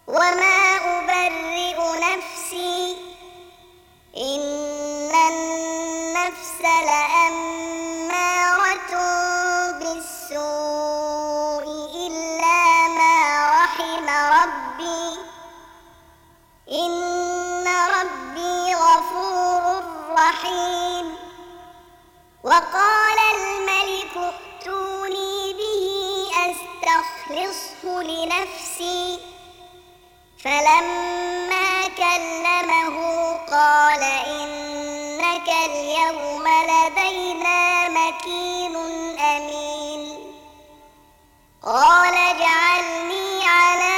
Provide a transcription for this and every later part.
وما أبرئ نفسي إن النفس لأمارة بالسوء إلا ما رحم ربي إن ربي غفور رحيم. وقال الملك ائتوني به أستخلصه لنفسي فلما كلمه قال إنك اليوم لدينا مكين أمين. قال اجعلني على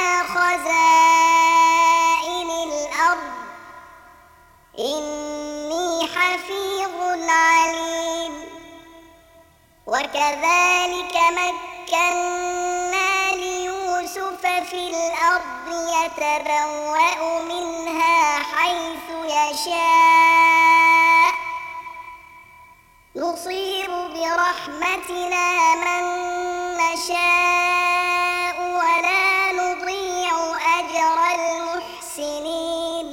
خزائن الأرض إني حفيظ عليم. وكذلك مكنا ليوسف في الأرض يتبوأ منها حيث يشاء نصيب برحمتنا من نشاء ولا نضيع أجر المحسنين.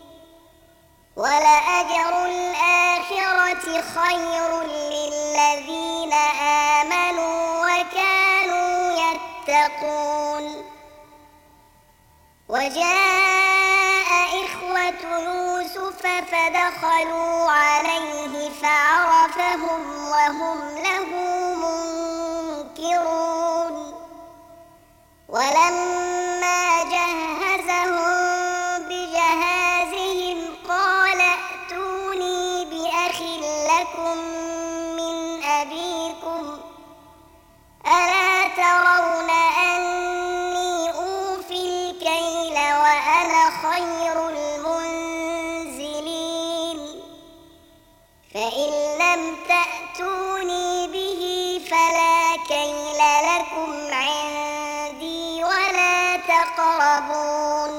ولأجر الآخرة خير للذين آمنوا وكانوا يتقون. وجاء إخوة يوسف فدخلوا عليه فعرفهم وهم له منكرون. ولما جهزهم بجهازهم قال ائتوني بأخ لكم من أبيكم ألا ترون أني أوفي الكيل وأنا خير المنزلين فإن لم تأتوني به فلا كيل لكم عندي ولا تقربون.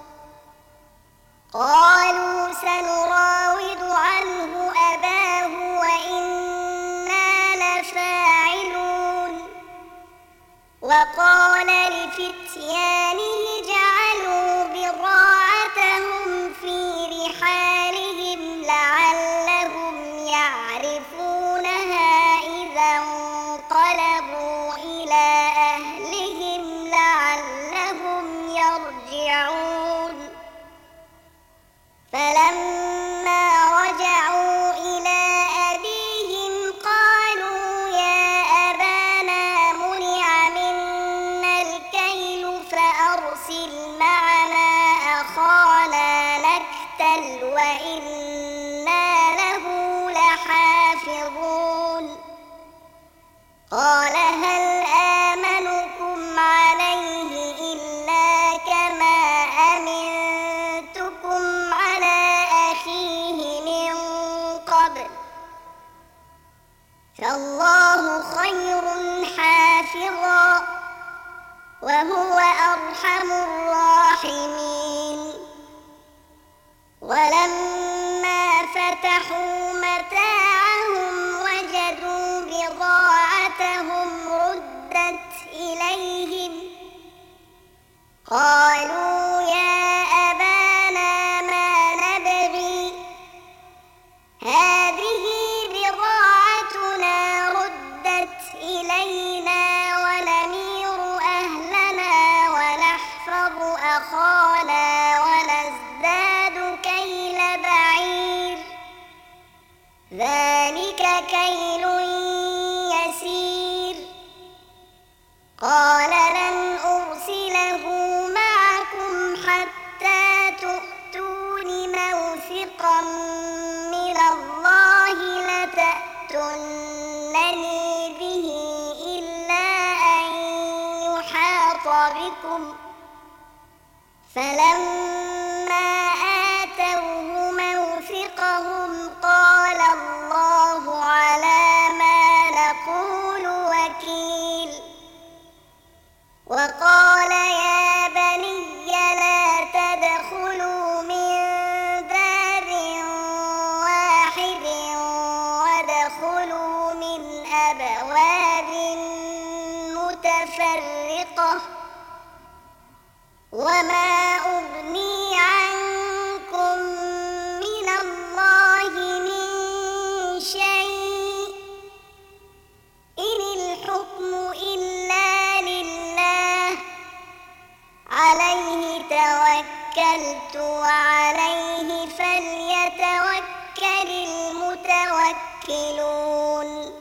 قالوا سنراود عنه أباه وإنا لفاعلون. وقال لفتيانه جعلوا بضاعتهم في رحالهم لعلهم يعرفونها إذا انقلبوا إلى أهلهم لعلهم يرجعون. فلما رجعوا إلى أبيهم قالوا يا أبانا منع منا الكيل فأرسل معنا أخانا نكتل وإنا له لحافظون. قال هل آمنكم عليه إلا كما أمنتكم على أخيه من قبل فالله خير حافظا وهو أرحم الراحمين. ولما فتحوا متاعهم وجدوا بضاعتهم ردت إليهم قالوا يا أبانا ما نبغي هذه بضاعتنا ردت إلينا ونمير أهلنا ونحفظ أخانا ونزداد كيل بعير ذلك كيل يسير. قال لن أرسله معكم حتى تؤتون موثقا من الله لتأتونني به إلا أن يحاط بكم. فلما آتوه موثقهم قال الله على ما نقول وكيل. وقال يا بني لا تدخلوا من باب واحد وادخلوا من أبواب متفرقة وما عليه توكلت وعليه فليتوكل المتوكلون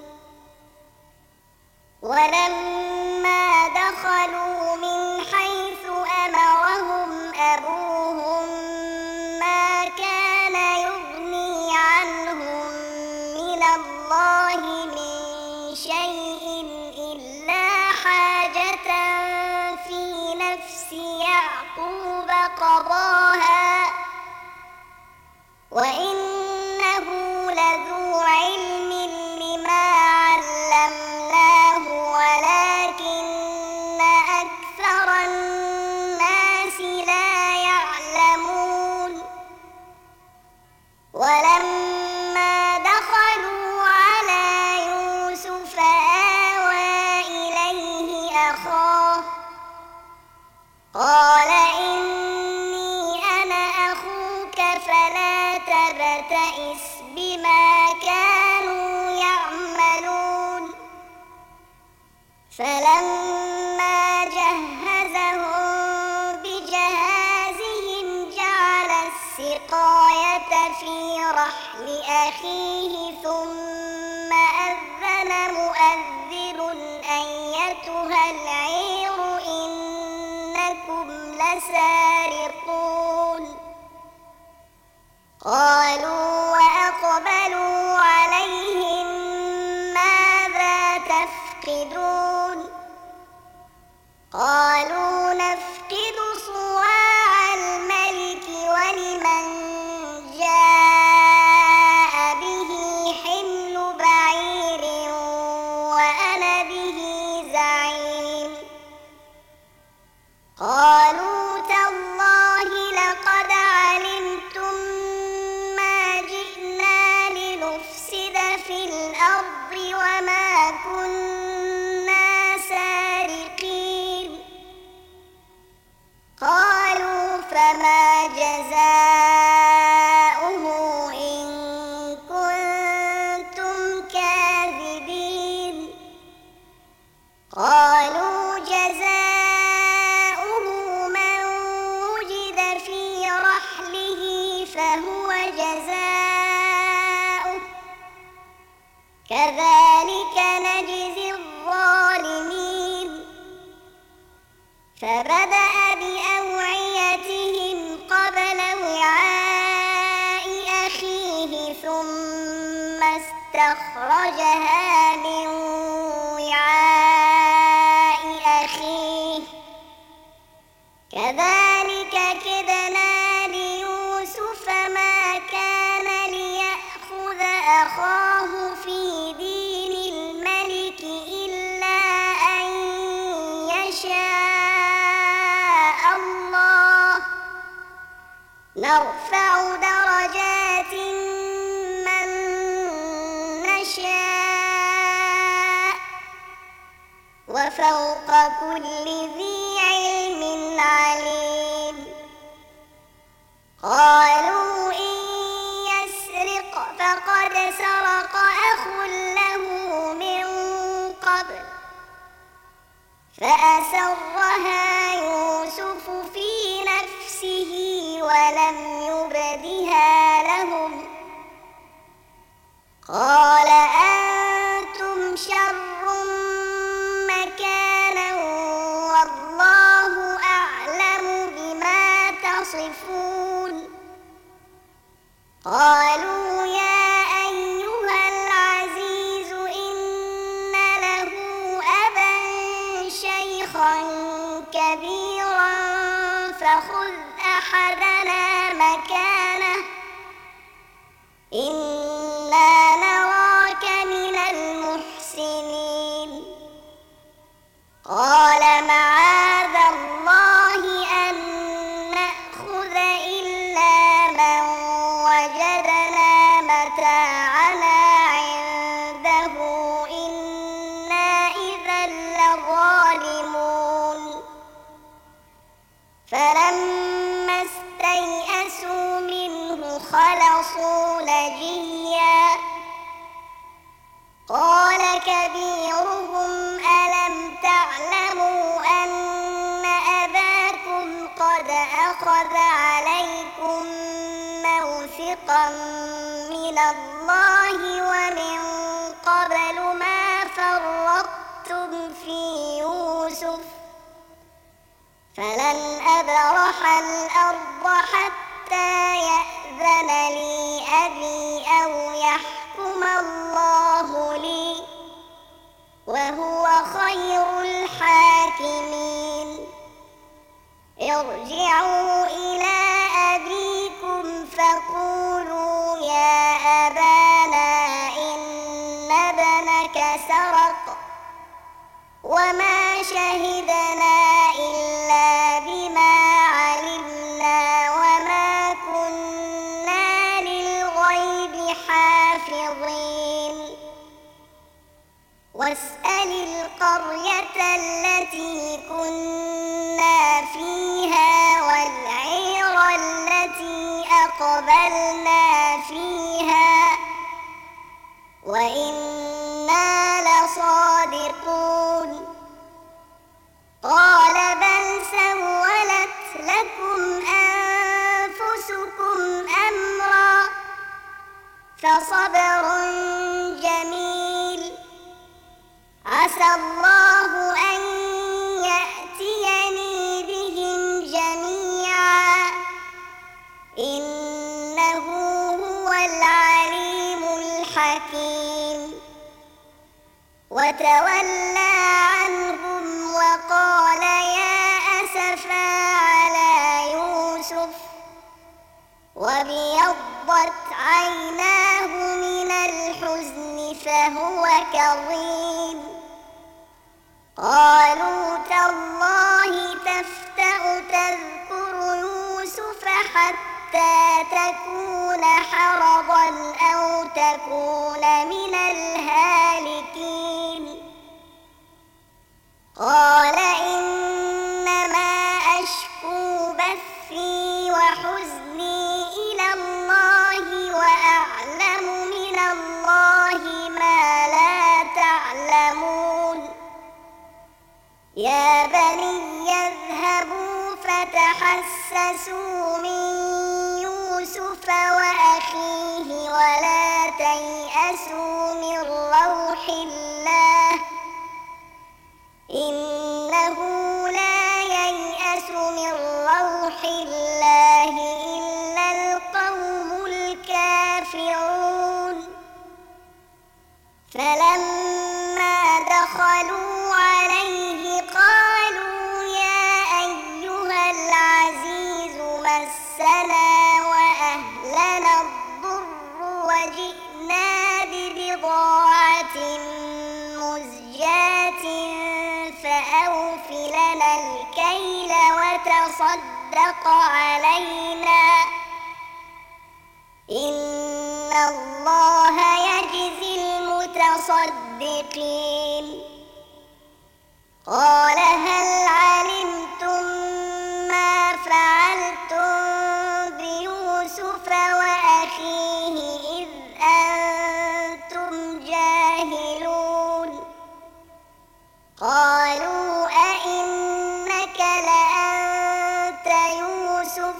ولما دخلوا من حيث أمرهم أبوهم ما كان يغني عنهم من الله من شيء إلا حاجة في نفس يعقوب قضاها وإنه لذو علم لما علمناه ولكن أكثر الناس لا يعلمون ولما دخلوا على يوسف آوى إليه أخاه قال إني أنا أخوك فلا تبتئس بما كانوا يعملون فلما جهزهم بجهازهم جعل السقاية في رحل أخيه ثم أذن مؤذن أيتها العير إنكم لسارقون قالوا وأقبلوا عليهم ماذا تفقدون قالوا نفقد صواع الملك ولمن جاء به حمل بعير وأنا به زعيم قالوا تالله لقد علمتم ما جئنا لنفسد في الأرض وما كنا سارقين قالوا فما جزاؤه إن كنتم كاذبين قالوا جزاؤه من وجد في رحله فهو جزاؤه كذلك نجزي الظالمين فبدأ بأوعيتهم قبل وعاء أخيه ثم استخرجها من وعاء أخيه كذلك كدنا ليوسف ما كان ليأخذ أخاه في دين الملك إلا أن يشاء الله نرفع درجات من نشاء وفوق كل ذي علم عليم قالوا إن يسرق فقد سرق أخ له من قبل فأسرها يوسف في نفسه ولم يبدها لهم قال أنتم شر مكانا والله أعلم بما تصفون قالوا يا أيها العزيز إن له أبا شيخا كبيرا فخذ أحدنا مكانه إنا نراك من المحسنين قال معاذ الله أن نأخذ إلا من وجدنا متاعنا عنده إنا إذا لظالمون فلما استيئسوا منه خلصوا نجيا قال كبيرهم ألم تعلموا أن أباكم قد أخذ عليكم موثقا من الله ومن قبل ما فرطتم في يوسف فلن أبرح الأرض حتى يأذن لي أبي أو يحكم الله لي وهو خير الحاكمين. ارجعوا إلى أبيكم فقولوا يا أبانا إن ابنك سرق وما شهدنا إلا بما علمنا وما كنا للغيب حافظين. واسأل القرية التي كنا فيها والعير التي أقبلنا فيها وإنا لصادقون. قال بل سولت لكم أنفسكم أمرا فصبر جميل عسى الله أن يأتيني بهم جميعا إنه هو العليم الحكيم. وتولى عنهم وقال يا أسفا على يوسف وابيضت عيناه من الحزن فهو كظيم. قالوا تالله تفتأ تذكر يوسف حتى تكون حرضا أو تكون من الهالكين. قال إنما أشكو بثي وحزني إلى الله وأعلم من الله ما لا تعلمون. يا بني اذهبوا فتحسسوا من يوسف وأخيه ولا تيأسوا من روح الله إنه لا ييأس من روح الله إلا القوم الكافرون. فلما دخلوا عليه قالوا يا أيها العزيز مسنا وأهلنا الضر وجئنا ببضاعة مزجاة فأوف لنا الكيل وتصدق علينا إن الله يجزي المتصدقين. قال هل علمتم ما فعلتم بيوسف وأخيه إذ أنتم جاهلون. قالوا أئنك لأنت يوسف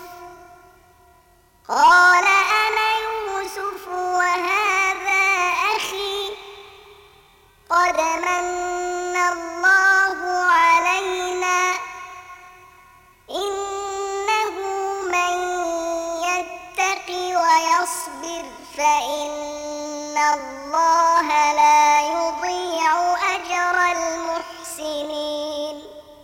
قال أنا يوسف وهذا أخي قد من الله علينا إنه من يتق ويصبر فإن الله لا يضيع أجر المحسنين.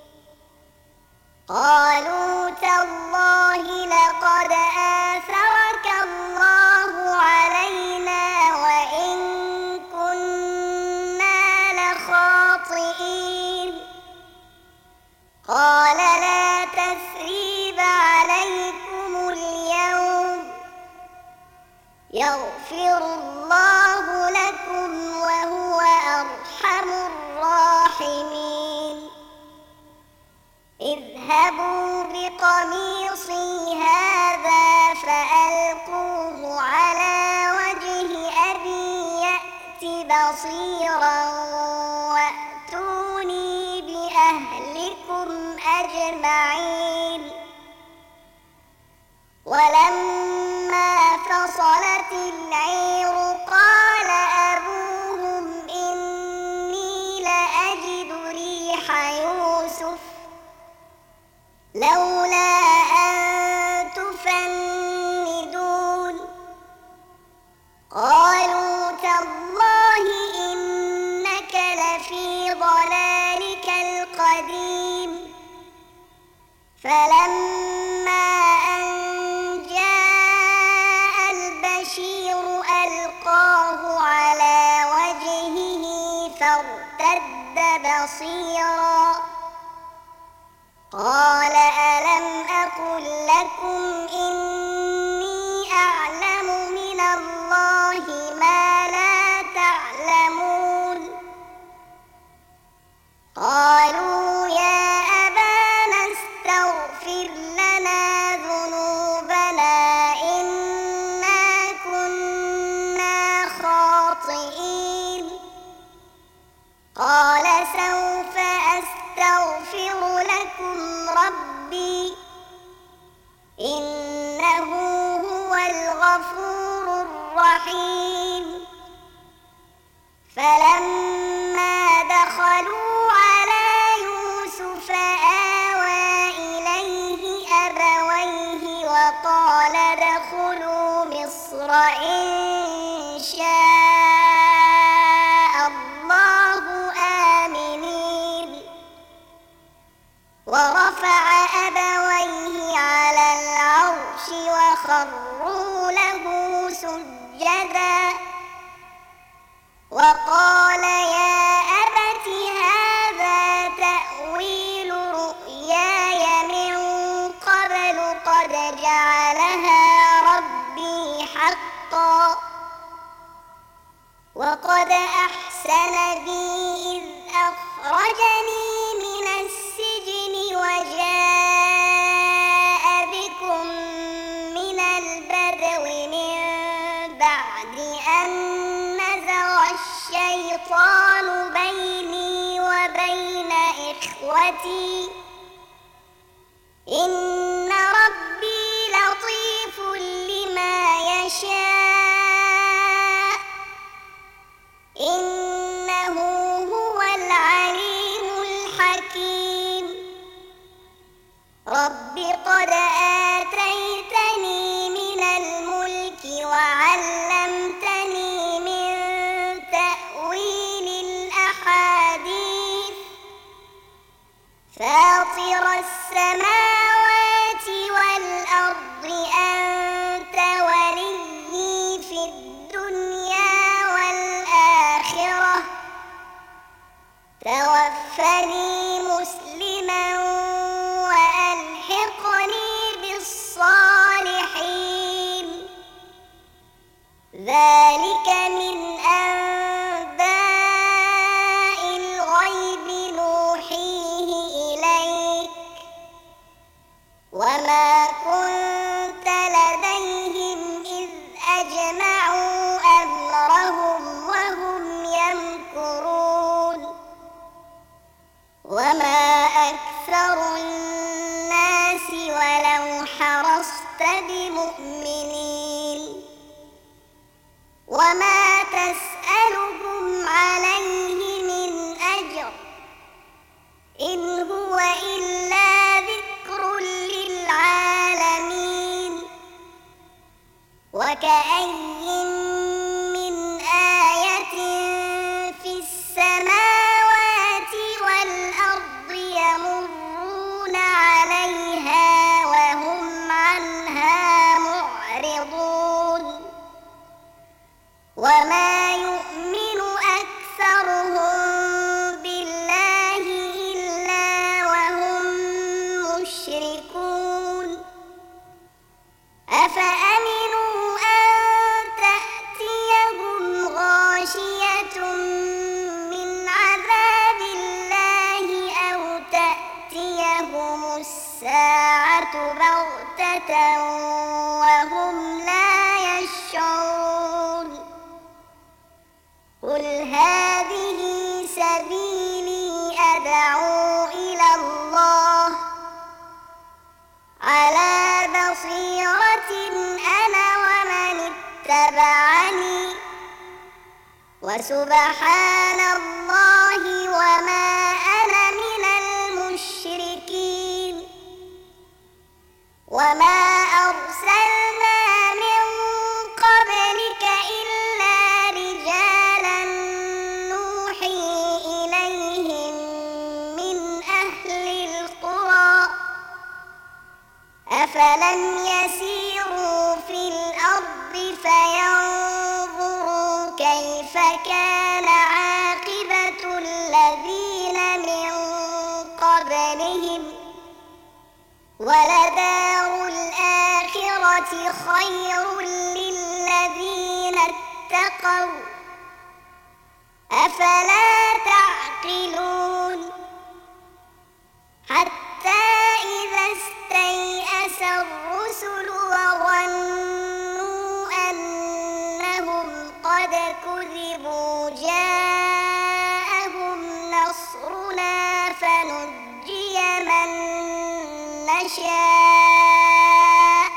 قالوا تالله لقد آثرك الله علينا وإن كنا لخاطئين. قال لا تثريب عليكم اليوم يغفر الله لكم وهو أرحم الراحمين. اذهبوا بقميصي هذا فألقوه على وجه أبي يأت بصيرا وأتوني بأهلكم أجمعين. ولما فصلت العير قال أبوهم إني لأجد ريح يوسف لولا أن تفندون قالوا تالله إنك لفي ضلالك القديم فلما أن جاء البشير ألقاه على وجهه فارتد بصيرا قال ألم أقل لكم إني أعلم من الله ما لا تعلمون قالوا يا أبانا استغفر لنا ذنوبنا إنا كنا خاطئين قال سوف أستغفر لكم ربي إنه هو الغفور الرحيم فلما دخلوا على يوسف آوى إليه أبويه وقال ادخلوا مصر إن شاء الله آمنين ورفع أبويه على العرش وخروا له سجدا وقال يا أبت هذا تأويل رؤياي من قبل قد جعلها ربي حقا وقد أحسن بي إذ أخرجني من السجن وجاء بكم من البدو من بعد أن نزغ الشيطان بيني وبين إخوتي إن ربي لطيف لما يشاء إنه هو العليم الحكيم رب قد آتيتني من الملك وعلمتني من تأويل الأحاديث فاطر السماوات والأرض أنت وليي في الدنيا والآخرة توفني مسلما وألحقني بالصالحين ذلك من أنباء الغيب نوحيه إليك وما كنت لديهم إذ أجمعوا أمرهم وهم يمكرون وما أكثر الناس ولو حرصت بمؤمنين وما تسألهم عليه من أجر إن هو إلا ذكر للعالمين وكأين من آية في السماوات والأرض يمرون عليها وهم عنها معرضون وما يؤمن أكثرهم بالله إلا وهم مشركون أفأمنوا أن تأتيهم غاشية من عذاب الله أو تأتيهم الساعة بغتة وهم لا يشعرون قل هذه سبيلي أدعو إلى الله على بصيرة وسبحان الله وما أنا من المشركين وما أرسلنا من قبلك إلا رجالا نوحي إليهم من أهل القرى أفلم يسيروا في الأرض فينظروا كيف كان عاقبة الذين من قبلهم ولدار الآخرة خير للذين اتقوا أفلا تعقلون حتى إذا استيأس الرسل وظنوا أنهم قد كذبوا جاءهم نصرنا فنجي من نشاء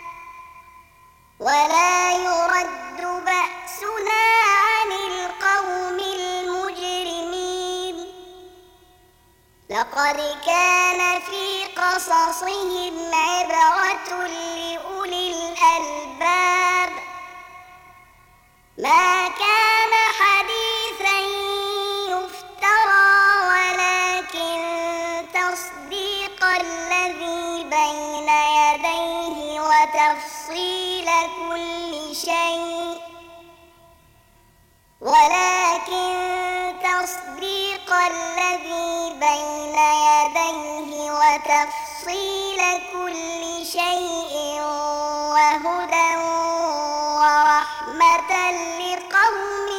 ولا يرد بأسنا عن القوم المجرمين لقد كان في قصصهم عبرة لأولي الألباب ما كان حديثا يفترى ولكن تصديق الذي بين يديه وتفصيل كل شيء وتفصيل كل شيء وهدى ورحمة لقوم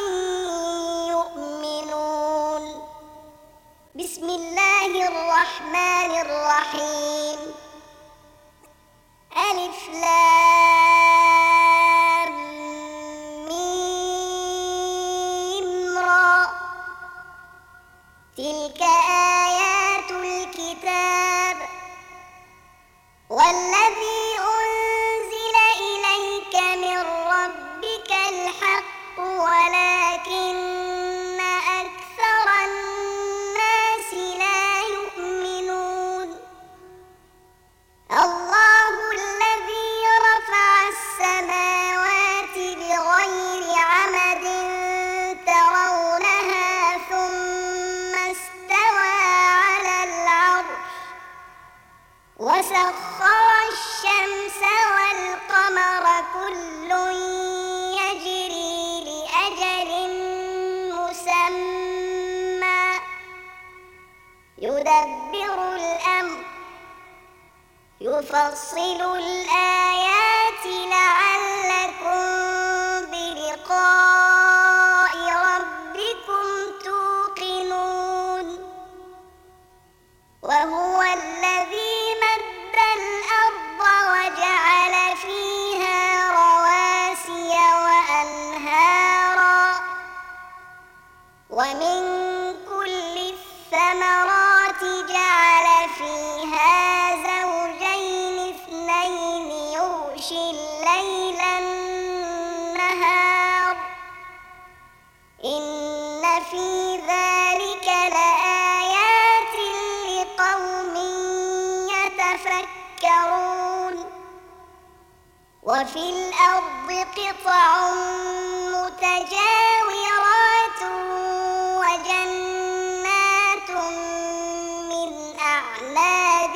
يؤمنون بسم الله الرحمن الرحيم ألف لام ميم را تلك آيات الكتاب والذي أنزل إليك من ربك الحق ولكن أكثر الناس لا يؤمنون الله الذي رفع السماوات بغير عمد ترونها ثم استوى على العرش وسخر الشمس والقمر كل يجري لأجل مسمى يدبر الأمر يفصل الآيات لعلكم بلقاء ربكم توقنون وهو الذي مد الأرض وجعل فيها رواسي وأنهارا ومن كل الثمرات جعل فيها زوجين اثنين يغشي الليل النهار إن في ذلك لآيات لقوم يتفكرون وفي الأرض قطع متجاورات وجنات من أعناب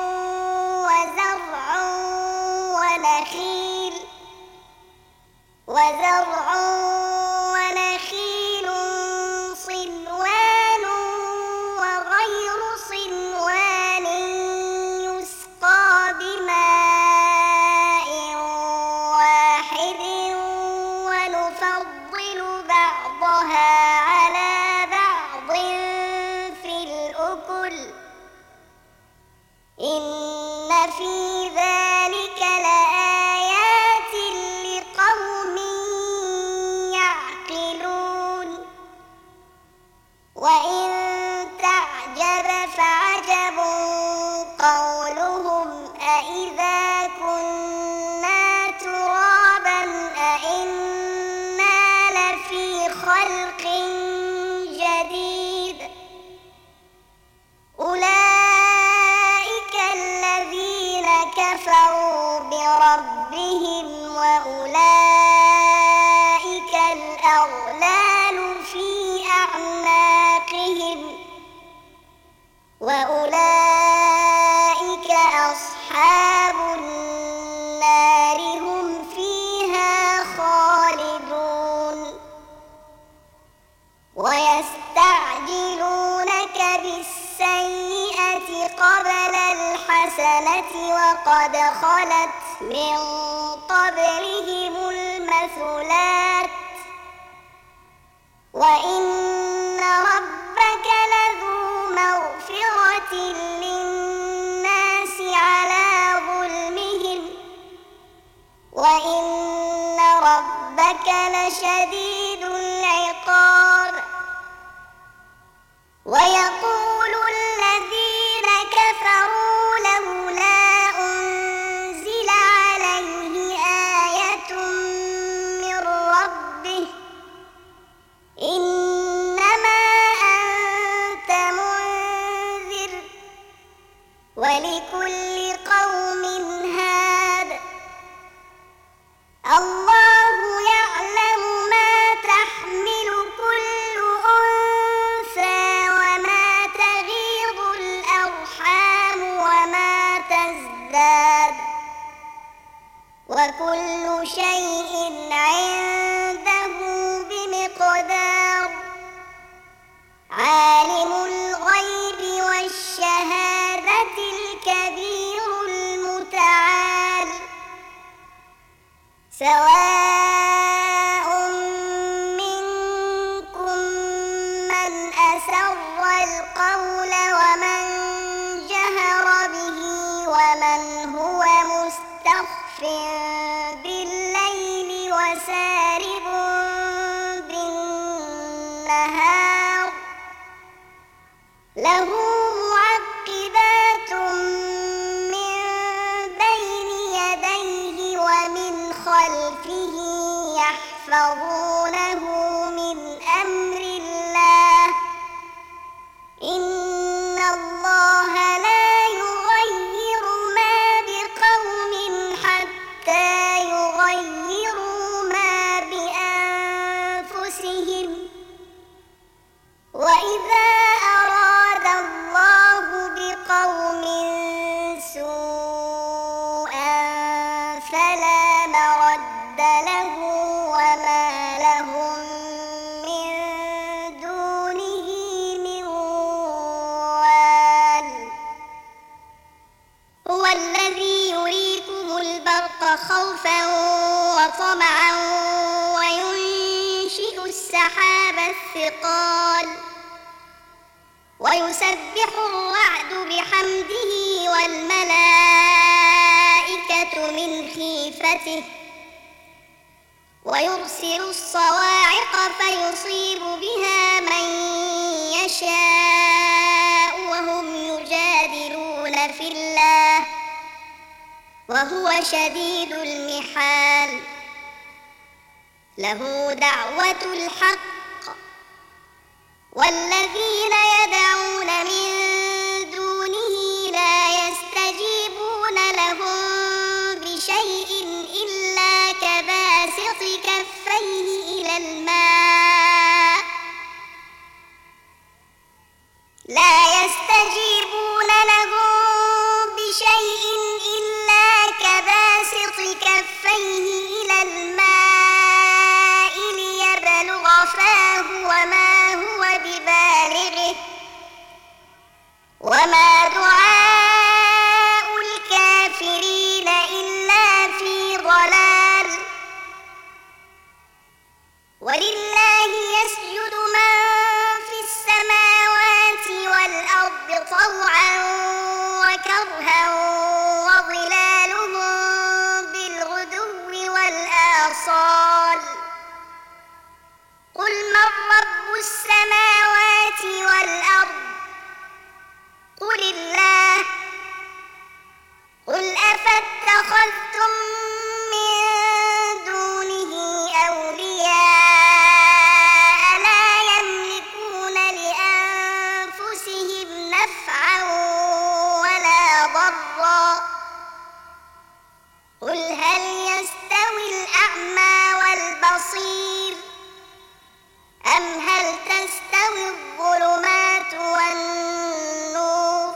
ونخيل صنوان وغير صنوان يسقى بماء واحد ونفضل بعضها على بعض في الأكل إن في ذلك لآيات لقوم يعقلون وإن تعجب فعجب قولهم أإذا كنا ترابا أإنا لفي خلق وأولئك أصحاب النار هم فيها خالدون ويستعجلونك بالسيئة قبل الحسنة وقد خلت من قبلهم المثلات وإن ربك لذو مغفرة للناس على ظلمهم وإن ربك لشديد العقاب ويقول الذين كفروا لولا أنزل عليه آية من ربه إنما أنت منذر ولكل قوم هاد الله يعلم ما تحمل كل أنثى وما تغيض الأرحام وما تزداد وكل شيء عنده بمقدار عالم الغيب والشهادة الكبير المتعال سواء منكم من أسر القول ومن جهر به ومن هو مستخف بالليل وسارب بالنهار له معقبات من بين يديه ومن خلفه يحفظونه من أمر الله إن الله لا يغير ما بقوم حتى يغيروا ما بأنفسهم وإذا أراد الله بقوم سوءا فلا مرد له وما لهم من دونه من وال هو الذي يريكم البرق خوفا وطمعا وينشئ السحاب الثقال ويسبح الرعد بحمده والملائكة من خيفته ويرسل الصواعق فيصيب بها من يشاء وهم يجادلون في الله وهو شديد المحال له دعوة الحق والذين يدعون من دونه لا يستجيبون لهم بشيء إلا كباسط كفيه إلى الماء لا يستجيبون لهم بشيء إلا كباسط كفيه إلى الماء ليبلغ فاه وما هو ببالغه وما دعاء الكافرين إلا في ضلال ولله يسجد من في السماوات والأرض طوعا وكرها وظلالهم بالغدو والآصال قل من رب السماوات والأرض قل الله قل أفاتخذتم من دونه أولياء لا يملكون لأنفسهم نفعا ولا ضرا قل هل يستوي الأعمى والبصير أم هل تستوي الظلمات والنور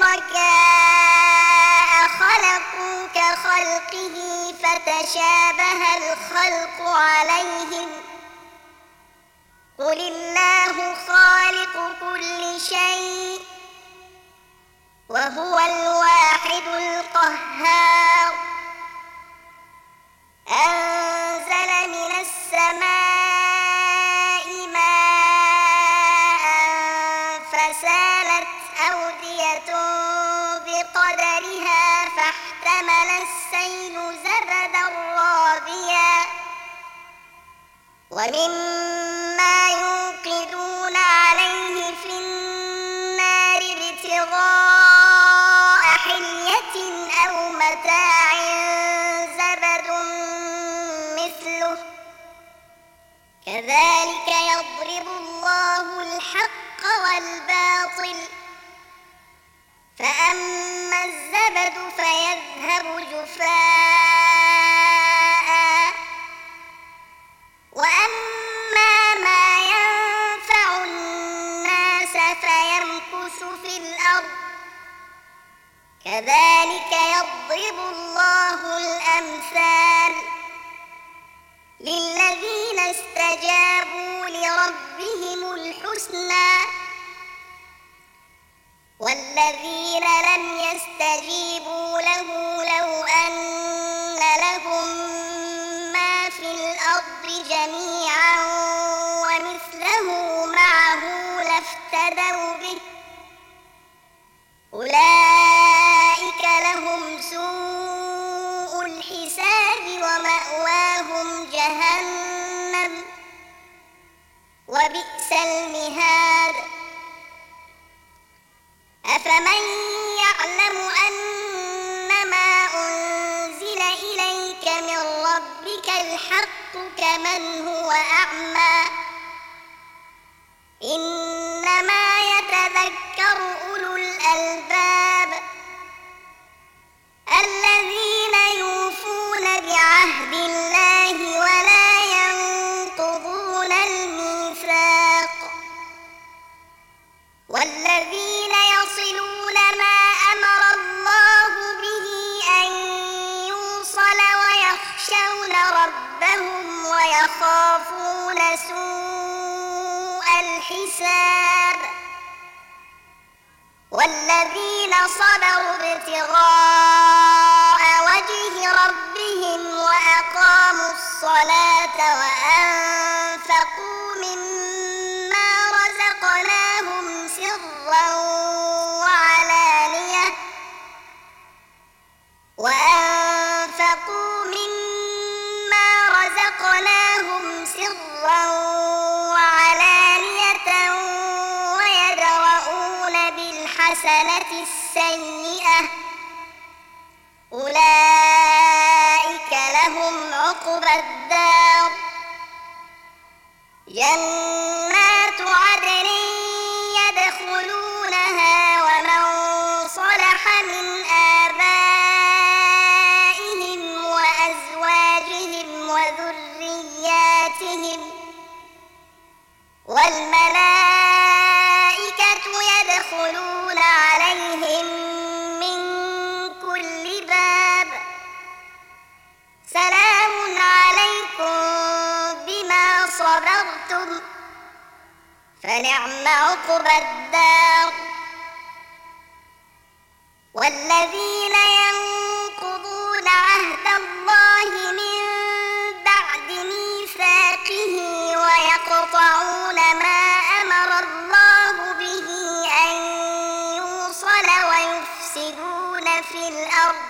شركاء خلقوا كخلقه فتشابه الخلق عليهم قل الله خالق كل شيء وهو الواحد القهار أنزل من السماء ماء فسالت أودية بقدرها فاحتمل السيل زبدا رابيا ومما يوقدون عليه في النار ابتغاء حلية أو متاع زبد مثله كذلك يضرب الله الحق والباطل فأما الزبد فيذهب جفاء وأما ما ينفع الناس فيمكث في الأرض كذلك يضرب الله الأمثال للذين استجابوا لربهم الحسنى والذين لم يستجيبوا له لو أن لهم ما في الأرض جميعا ومثله معه لافتدوا به أولئك لهم سوء الحساب ومأواهم جهنم وبئس المهاد أفمن يعلم أنما أنزل إليك من ربك الحق كمن هو أعمى إنما يتذكر أولو الألباب الذين يوفون بعهد الله ولا ينقضون الميثاق والذين يصلون ما أمر الله به أن يوصل ويخشون ربهم ويخافون سوء الحساب والذين صبروا ابتغاء وجه ربهم وأقاموا الصلاة وأنفقوا مما رزقناهم سرا وعلانية ويدرؤون بالحسنة السيئة أولئك لهم عقبى الدار جنات عدن يدخلونها ومن صلح من آبائهم وأزواجهم وذرياتهم والملائكة يدخلون عليهم من كل باب سلام عليكم بما صبرتم فنعم عقبى الدار والذين ينقضون عهد الله من بعد ميثاقه ويقطعون ما أمر الله به أن يوصل ويفسدون في الأرض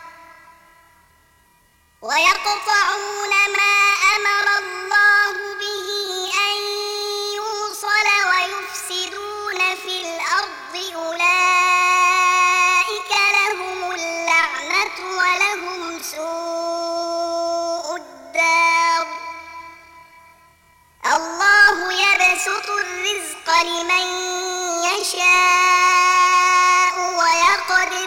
أولئك لهم اللعنة ولهم سوء الدار الله يبسط الرزق لمن يشاء ويقدر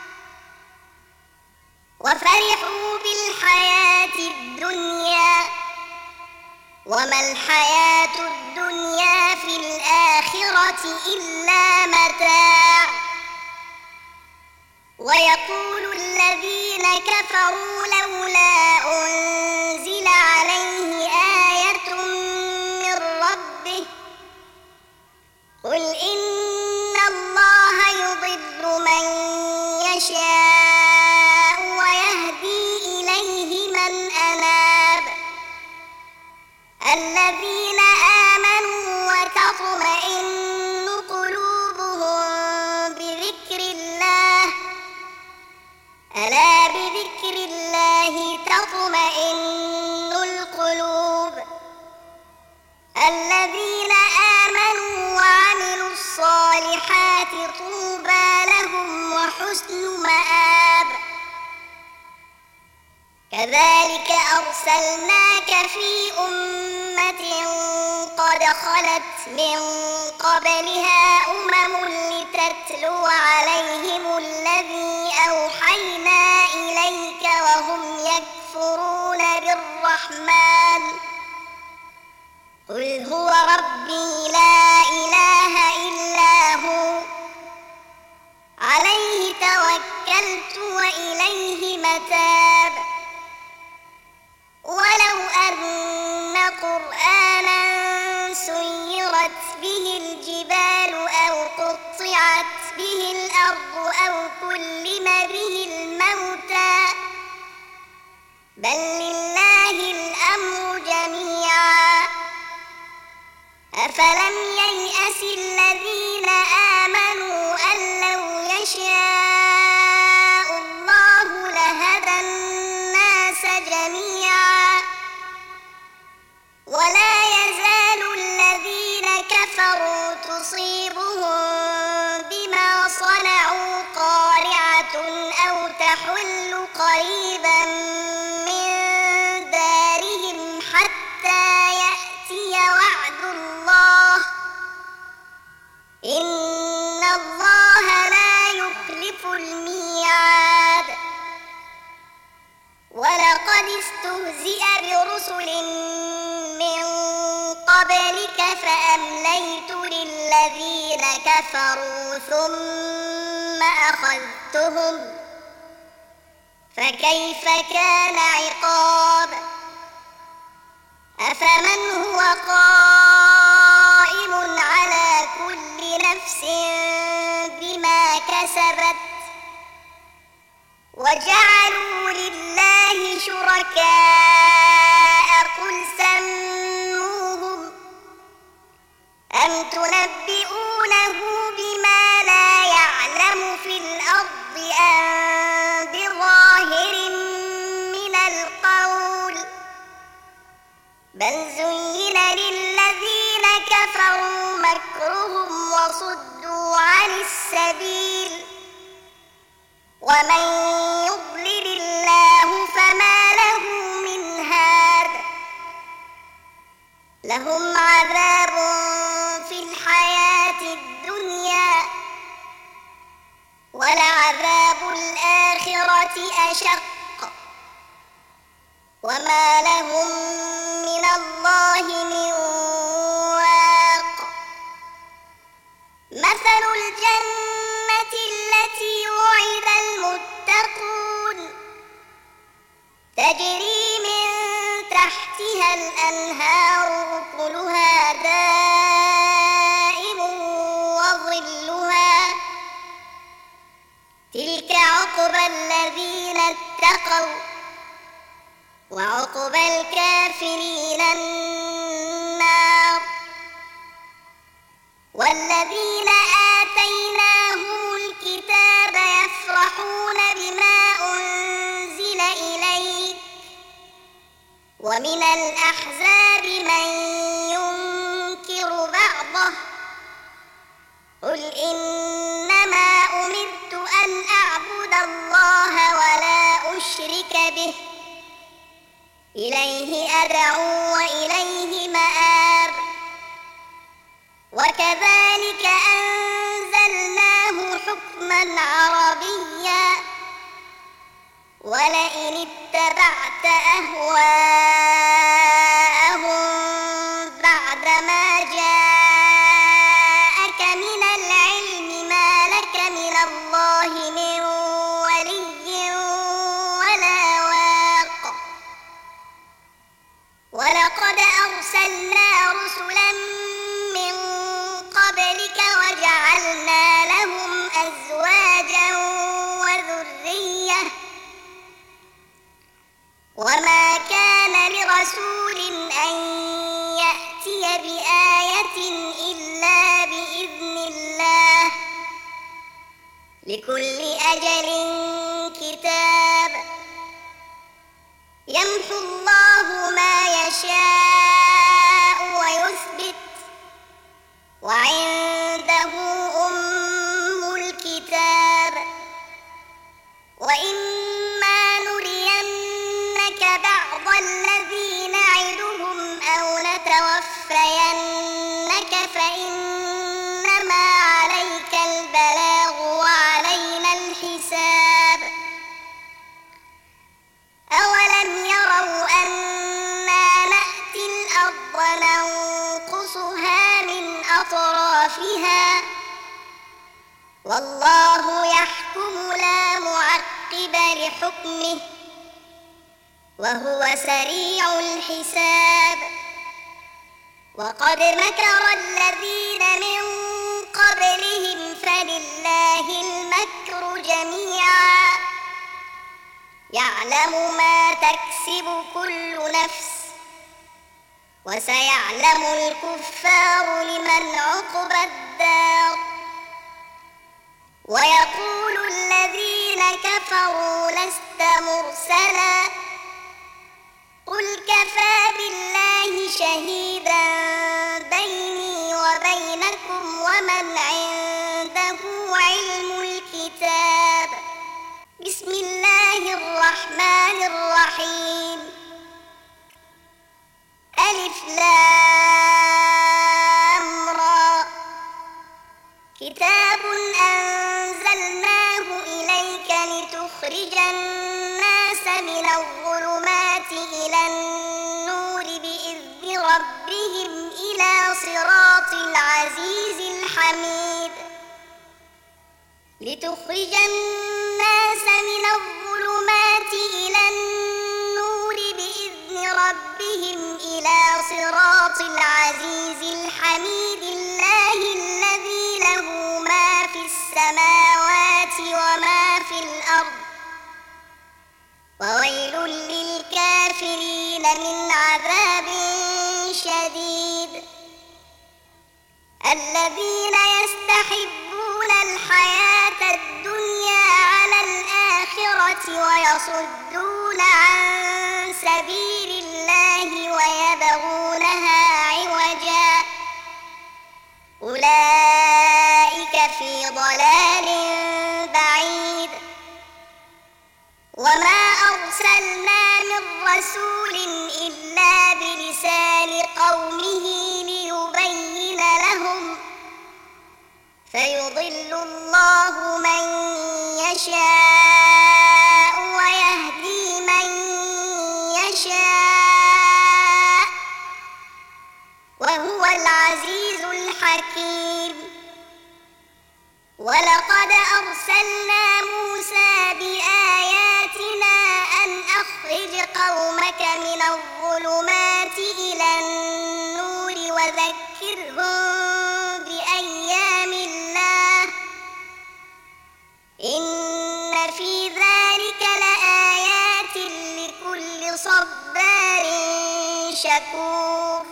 وفرحوا بالحياة الدنيا وما الحياة الدنيا في الآخرة إلا متاع ويقول الذين كفروا لولا أنزل عليه آية من ربه قل إن الله يضل من يشاء ويهدي إليه من أناب الذين آمنوا وتطمئن قلوبهم بذكر الله ألا بذكر الله تطمئن القلوب الذين آمنوا وعملوا الصالحات طوبى لهم وحسن مآب كذلك أرسلناك في أمة قد خلت من قبلها لتتلو عليهم الذي أوحينا إليك وهم يكفرون بالرحمن قل هو ربي لا إله إلا هو عليه توكلت وإليه متاب ولو أن قرآنا سيرت به الجبال أو قطعت به الأرض أو كلم به الموتى بل لله الأمر جميعا أفلم ييأس الذين آمنوا أن لو يشاء الله لهدى الناس جميعا ولا يزال الذين كفروا تصيبهم بما صنعوا قارعة أو تحل قريبا من دارهم حتى يأتي وعد الله إن الله لا يخلف الميعاد ولقد استهزئ برسل من قبلك فأمليت للذين كفروا ثم أخذتهم فكيف كان عقاب أفمن هو قائم على كل نفس بما كسبت وجعلوا لله شركاء قل سموهم أم تنبئونه بما لا يعلم في الأرض أم بظاهر من القول بل زين للذين كفروا مكرهم وصدوا عن السبيل ومن يضلل الله فما له من هاد لهم عذاب في الحياة الدنيا ولعذاب الآخرة أشق وما لهم من الله من واق مثل الجنة التي وعد المتقون تجري من تحتها الأنهار أكلها دائم وظلها تلك عقبى الذين اتقوا وعقبى الكافرين النار والذين آتيناهم الكتاب يفرحون بما أنزل إليك ومن الأحزاب من ينكر بعضه قل إنما أمرت أن أعبد الله ولا أشرك به إليه أدعو وإليه مآب وكذلك أنزلناه حكما عربيا ولئن اتبعت أهواءهم بعدما جاءك من العلم ما لك من الله من لكل أجل كتاب يمحو الله ما يشاء ويثبت وعنده أم الكتاب وإما نرينك بعض الذي نعدهم أو نتوفينك فإنما عليك البلاغ وعلينا الحساب أولم يروا أنا نأتي الأرض ننقصها من أطرافها والله يحكم لا معقب لحكمه وهو سريع الحساب وقد مكر الذين من قبلهم فلله المكر جميعا يعلم ما تكسب كل نفس وسيعلم الكفار لمن عقبى الدار ويقول الذين كفروا لست مرسلا قل كفى بالله شهيدا بيني وبينكم ومن عنده علم الكتاب بسم الله الرحمن الرحيم ألف لام را كتاب أنزلناه إليك لتخرج الناس من الظلمات إلى النور بإذن ربهم إلى صراط العزيز الحميد لتخرج الناس من الظلمات إلى النور بإذن ربهم إلى صراط العزيز الحميد الله الذي له ما في السماوات وما في الأرض وويل للكافرين من عذاب شديد الذين يستحبون الحياة الدنيا على الآخرة ويصدون عن سبيل الله ويبغونها عوجا أولئك في ضلال بعيد وما أرسلنا من رسول إلا بلسان قومه ليبين لهم فيضل الله من يشاء ويهدي من يشاء وهو العزيز الحكيم ولقد أرسلنا موسى بآياتنا أن أخرج قومك من الظلمات إلى النور وذكرهم بأيام الله إن في ذلك لآيات لكل صبار شكور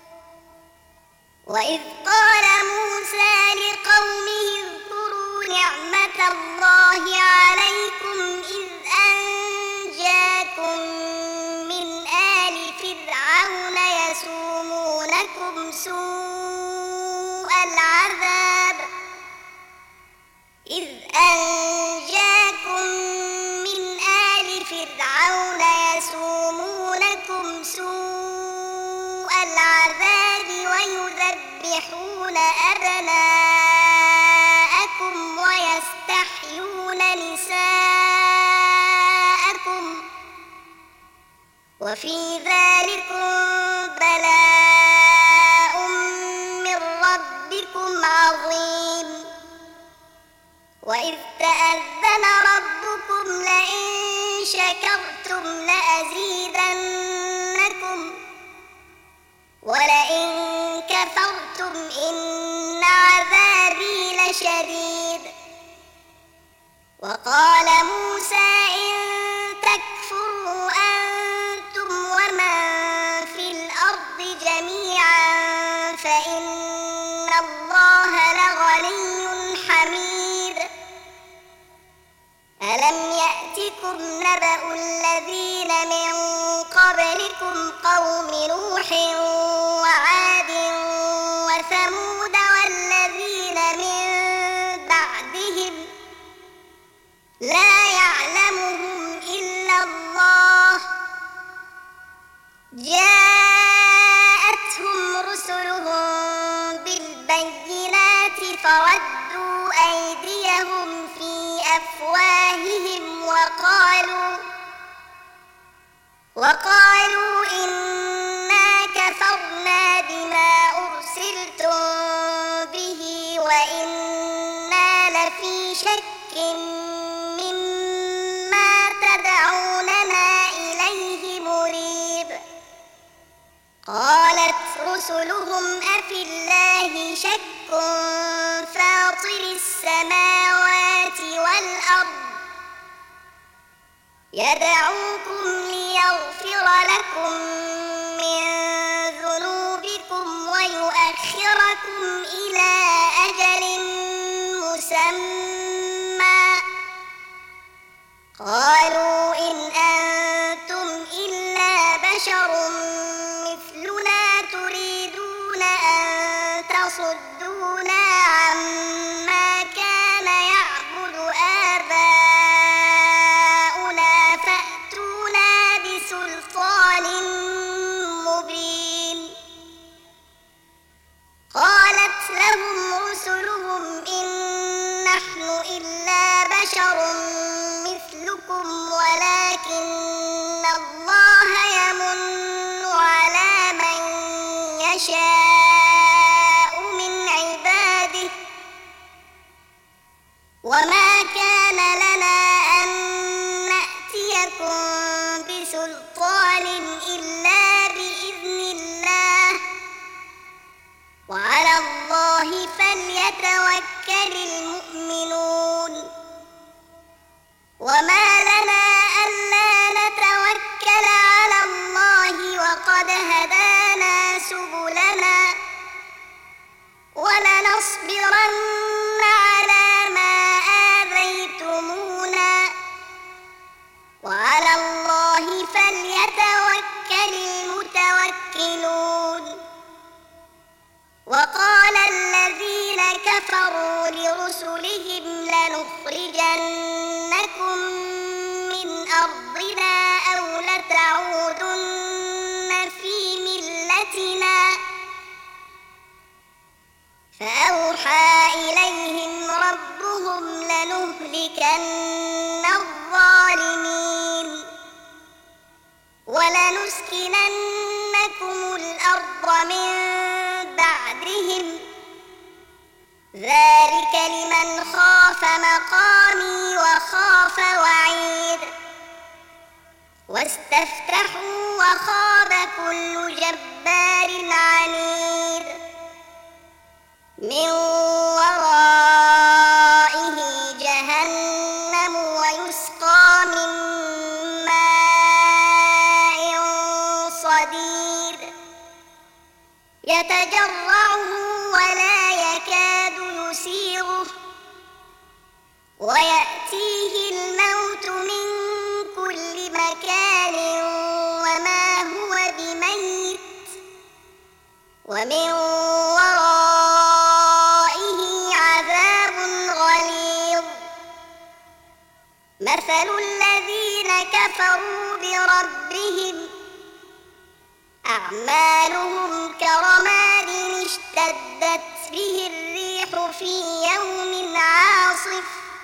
وإذ قال موسى لقومه اذكروا نعمة الله عليكم إذ أنجاكم من آل فرعون يسومونكم سوء العذاب إذ أنجاكم من آل فرعون يسومونكم سوء العذاب ويذبحون أبناءكم ويستحيون نساءكم وفي ذلكم بلاء من ربكم عظيم وإذ تأذن ربكم لئن شكرتم لأزيدنكم ولئن كفرتم إن عذابي لشديد وقال موسى إن تكفروا أنتم ومن في الأرض جميعا فإن الله لغني حميد ألم يأتكم نبأ الذين من قبلكم قوم نوح وعاد وثمود والذين من بعدهم لا يعلمهم إلا الله جاءتهم رسلهم بالبينات فردوا أيديهم في أفواههم وقالوا إنا كفرنا بما أرسلتم به وإنا لفي شك مما تدعوننا إليه مريب قالت رسلهم أفي الله شك فاطر السماوات والأرض يدعوكم ليغفر لكم من ذنوبكم ويؤخركم إلى أجل مسمى قالوا إن أنتم إلا بشر مثلنا تريدون أن تصدونا عما كان يعبد آباؤنا فأتونا بسلطان مبين قالت لهم رسلهم إن نحن إلا بشر مثلكم ولكن الله يمن على من يشاء من عباده وما كان لنا أن نأتيكم بسلطان إلا بإذن الله وعلى الله فليتوكل المؤمنون وما لنا ألا نتوكل على الله وقد هدانا سبلنا ولنصبرن على ما آذيتمونا وعلى الله فليتوكل المتوكلون وقال الذين كفروا لرسلهم لنخرجنكم من أرضنا أو لتعودن في ملتنا فأوحى إليهم ربهم لنهلكن الظالمين ولنسكننكم الأرض من بعدهم ذلك لمن خاف مقامي وخاف وعيد واستفتحوا وخاب كل جبار عنيد من ورائه جهنم ويسقى من ماء صديد يتجرعه ولا يكاد يسيغه ويأتيه الموت من كل مكان وما هو بميت ومن ورائه عذاب غليظ مثل الذين كفروا بربهم أعمالهم كرماد اشتدت به الريح في يوم عاصف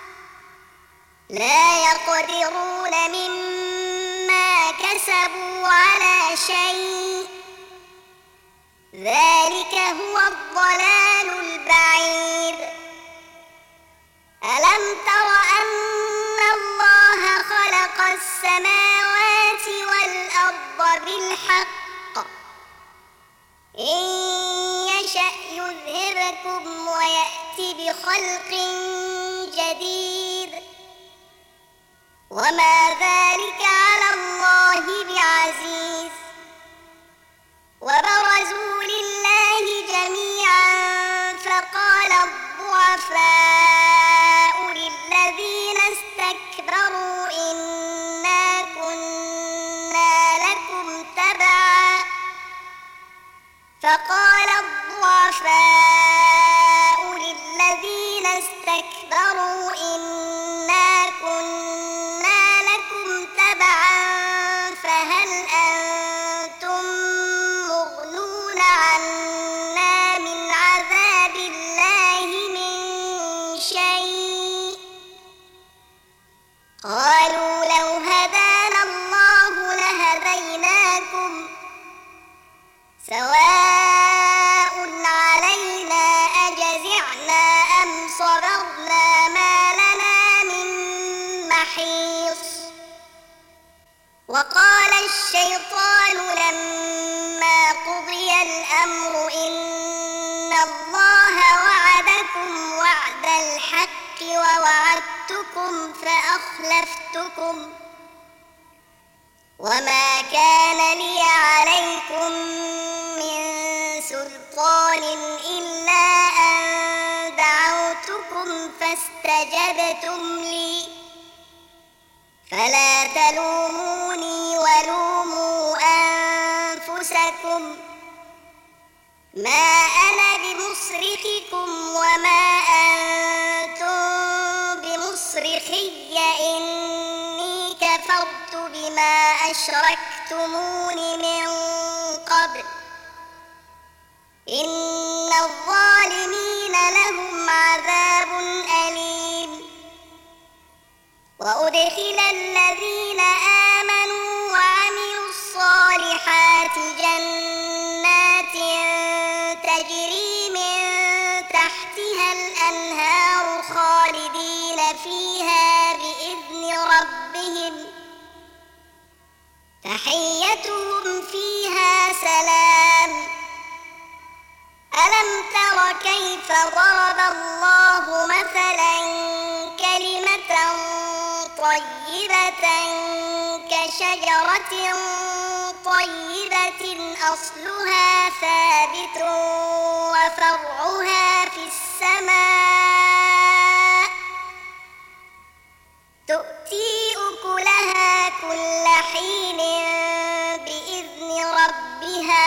لا يقدرون مما كسبوا على شيء ذلك هو الضلال البعيد ألم تر أن الله خلق السماوات والأرض بالحق إن يشأ يذهبكم ويأتي بخلق جديد وما ذلك على الله بعزيز وبرزوا لله جميعا فقال الضعفاء للذين استكبروا اسْتَكْبَرُوا إِنَّا كُنَّا لَكُمْ تَبَعًا فَقَالَ الضُّعَفَاءُ لِلَّذِينَ اسْتَكْبَرُوا إِنَّا كُنَّا لَكُمْ تَبَعًا فَهَلْ أَنتُم مُّغْنُونَ عَنَّا مِنْ عَذَابِ اللَّهِ مِن شَيْءٍ قَالُوا لَوْ هَدَانَا اللَّهُ لَهَدَيْنَاكُمْ سَوَاءٌ عَلَيْنَا أَجَزِعْنَا أَمْ صَبَرْنَا مَا لَنَا مِن مَّحِيصٍ وَقَالَ الشَّيْطَانُ لَمَّا قُضِيَ الْأَمْرُ إِنَّ اللَّهَ وَعَدَكُمْ وَعْدَ الْحَقِّ وَوَعَدتُّكُمْ فَأَخْلَفْتُكُمْ وَمَا كَانَ لِيَ عَلَيْكُمْ مِنْ سُلْطَانٍ إِلَّا أَنْ دَعَوْتُكُمْ فَاسْتَجَبْتُمْ لِي فَلَا تَلُومُونِي وَلُومُوا أَنفُسَكُمْ مَا أَنَا بِمُصْرِخِكُمْ وَمَا أَنْتُمْ بِمُصْرِخِيَّ إِنِّي كَفَرْتُ بِمَا أَشْرَكْتُمُونِ مِنْ قَبْلُ إِنَّ الظَّالِمِينَ لَهُمْ عَذَابٌ أَلِيمٌ وَأُدْخِلَ الَّذِينَ آمَنُوا وَعَمِلُوا الصَّالِحَاتِ جَنَّاتٍ تَجْرِي مِن تَحْتِهَا الْأَنْهَارُ خَالِدِينَ فِيهَا بِإِذْنِ رَبِّهِمْ تَحِيَّتُهُمْ فِيهَا سَلَامٌ أَلَمْ تَرَ كَيْفَ ضَرَبَ اللَّهُ مَثَلًا كَلِمَةً طَيِّبَةً كَشَجَرَةٍ طَيِّبَةٍ أَصْلُهَا ثَابِتٌ وَفَرْعُهَا فِي السَّمَاءِ تُؤْتِي أُكُلَهَا كُلَّ حِينٍ بِإِذْنِ رَبِّهَا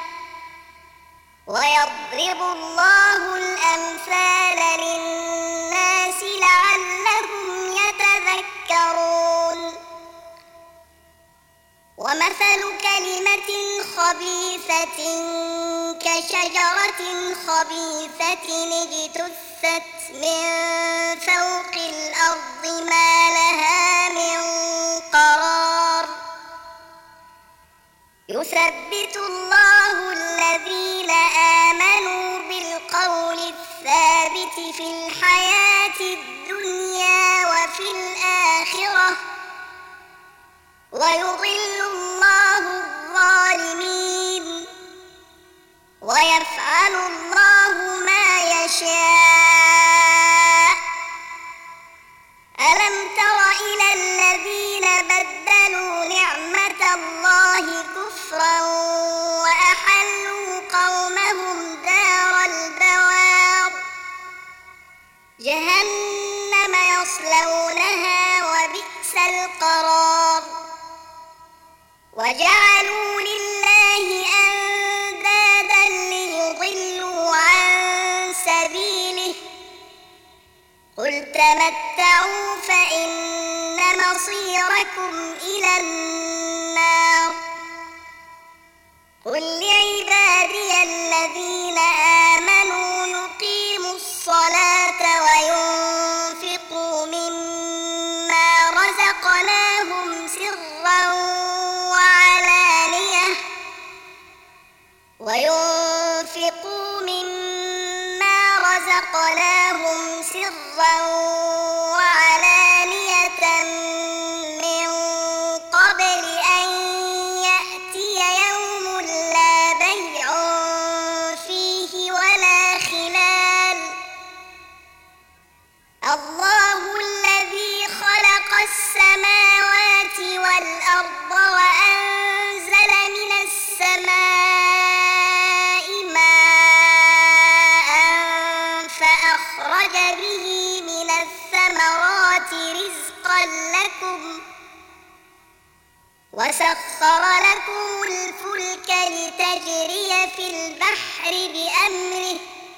وَيَضْرِبُ اللَّهُ الْأَمْثَالَ لِلنَّاسِ لَعَلَّهُمْ يَتَذَكَّرُونَ وَمَثَلُ كَلِمَةٍ خَبِيثَةٍ كَشَجَرَةٍ خَبِيثَةٍ اجْتُثَّتْ مِن فَوْقِ الْأَرْضِ مَا لَهَا مِن قَرَارٍ يُثَبِّتُ اللَّهُ الَّذِينَ آمَنُوا بِالْقَوْلِ الثَّابِتِ فِي الْحَيَاةِ الدُّنْيَا وَفِي الْآخِرَةِ وَيُضِلُّ اللَّهُ الظَّالِمِينَ وَيَفْعَلُ اللَّهُ مَا يَشَاءُ أَلَمْ تَرَ إِلَى الَّذِينَ بَدَّلُوا نِعْمَةَ اللَّهِ كُفْرًا وَأَحَلُّوا قَوْمَهُمْ دَارَ الْبَوَارِ جَهَنَّمَ يَصْلَوْنَهَا وَبِئْسَ الْقَرَارُ وَجَعَلُوا لِلَّهِ أَندَادًا لِيُضِلُّوا عَن سَبِيلِهِ قُلْ تَمَتَّعُوا فَإِنَّ مَصِيرَكُمْ إِلَى النَّارِ قُل لِّعِبَادِيَ الَّذِينَ آمَنُوا يُقِيمُوا الصَّلَاةَ وَيُنفِقُوا مِمَّا رَزَقْنَاهُمْ سِرًّا وعلانية من قبل أن يأتي يوم لا بيع فيه ولا خلال الله الذي خلق السماوات والأرض وأنزل من السماء ماء فأخرج به من الثمرات رزقا لكم الفلك لتجري في البحر بأمره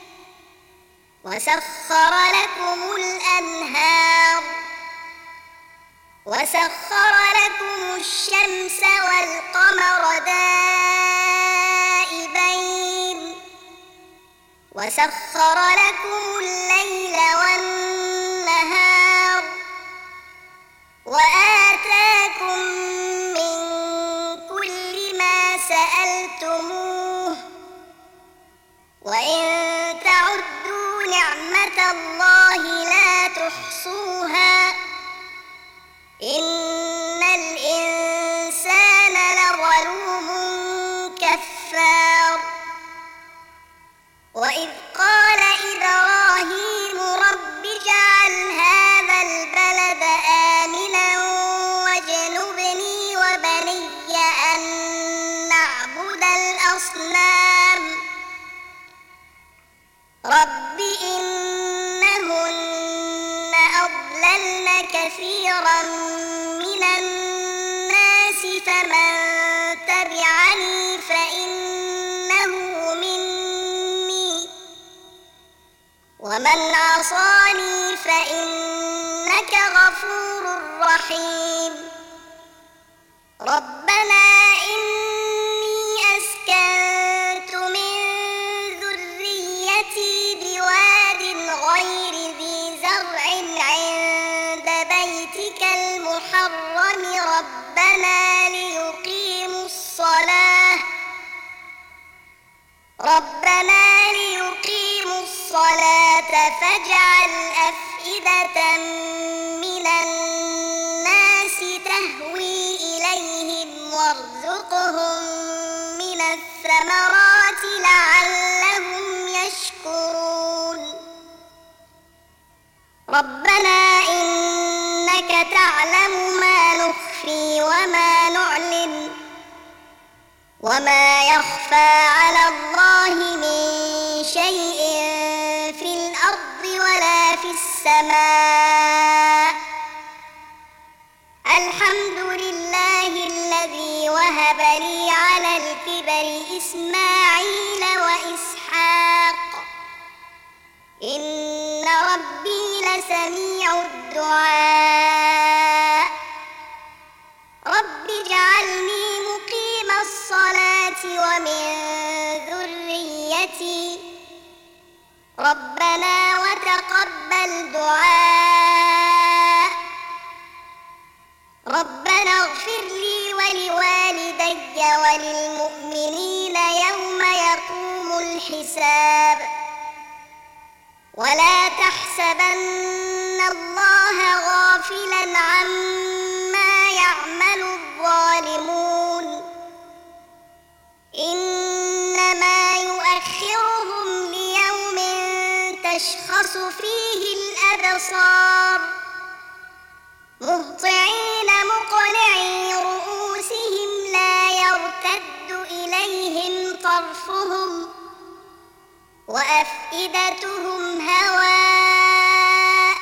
وسخر لكم الأنهار وسخر لكم الشمس والقمر دائبين وسخر لكم الليل والنهار وآتاكم من كل ما سألتموه وإن تعدوا نعمة الله لا تحصوها إن الإنسان لظلوم كفار وإذ قال إبراهيم رب اجعل هذا البلد آمنا واجنبني وبني أن نعبد الأصنام رب إنهن أضللن كثيرا من الناس فمن تبعني فإنه مني ومن عصاني فإنك غفور رحيم ربنا إني أسكنت من ذريتي بواد غير ذي زرع عند بيتك المحرم ربنا ليقيموا الصلاة فاجعل أفئدة من الناس تهوي إليهم وارزقهم من الثمرات لعلهم يشكرون ربنا إنك تعلم ما نخفي وما نعلن وما يخفى على الله من شيء في الأرض ولا في السماء الحمد لله الذي وهب لي على الكبر إسماعيل وإسحاق إن ربي لسميع الدعاء رب اجعلني مقيم الصلاة ومن ذريتي ربنا وتقبل دعاء ربنا اغفر لي ولوالدي وللمؤمنين يوم يقوم الحساب ولا تحسبن الله غافلا عما يعمل الظالمون إنما يؤخرهم ليوم تشخص فيه الأبصار مهطعين مقنعي رؤوسهم لا يرتد إليهم طرفهم وأفئدتهم هواء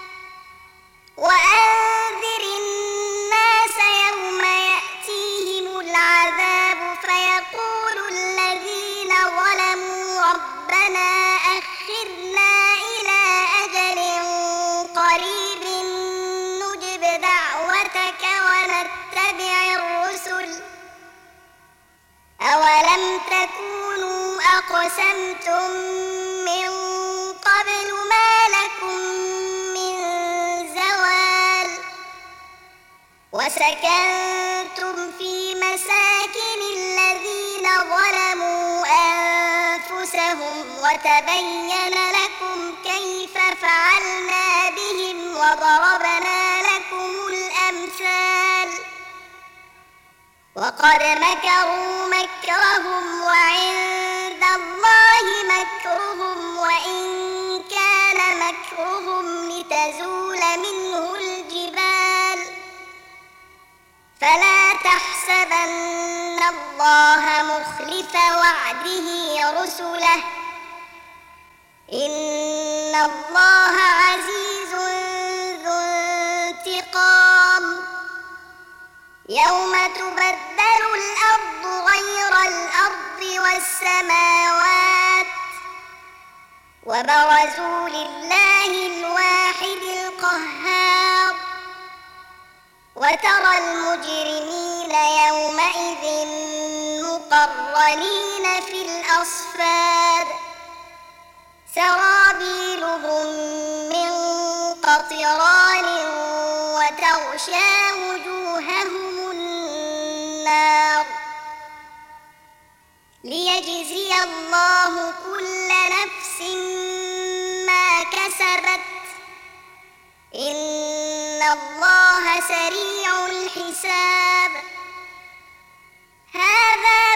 وأنذر الناس يوم يأتيهم العذاب فيقول الذين ظلموا ربنا أخرنا إلى أجل قريب نجب دعوتك ونتبع الرسل أولم تكونوا أقسمتم من قبل ما لكم من زوال وسكنتم في مساكن الذين ظلموا أنفسهم وتبين لكم كيف فعلنا بهم وضربنا لكم الأمثال وقد مكروا مكرهم وعند الله مكرهم وإن كان مكرهم لتزول منه الجبال فلا تحسبن الله مخلف وعده رسله إن الله عزيز ذو انتقام يوم تبدل الأرض غير الأرض والسماوات وبرزوا لله الواحد القهار وترى المجرمين يومئذ مقرنين في الأصفاد سرابيلهم من قطران وتغشى وجوههم النار ليجزي الله كل نفس ما كسبت إن الله سريع الحساب هذا